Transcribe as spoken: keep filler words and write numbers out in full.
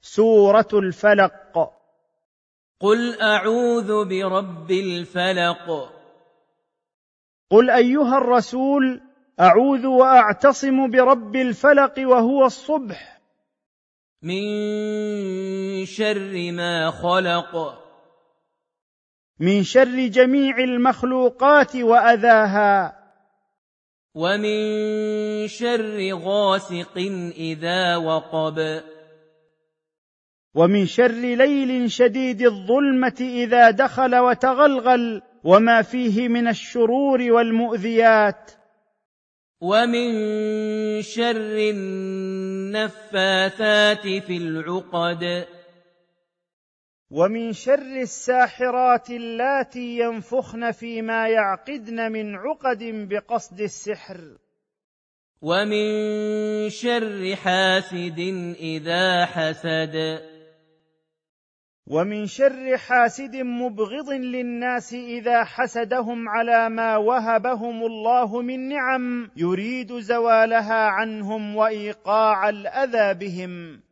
سورة الفلق. قل أعوذ برب الفلق. قل أيها الرسول أعوذ وأعتصم برب الفلق وهو الصبح، من شر ما خلق، من شر جميع المخلوقات وأذاها، ومن شر غاسق إذا وقب، ومن شر ليل شديد الظلمة إذا دخل وتغلغل، وما فيه من الشرور والمؤذيات، ومن شر النفاثات في العقد، ومن شر الساحرات اللاتي ينفخن فيما يعقدن من عقد بقصد السحر، ومن شر حاسد إذا حسد، ومن شر حاسد مبغض للناس إذا حسدهم على ما وهبهم الله من نعم يريد زوالها عنهم وإيقاع الأذى بهم.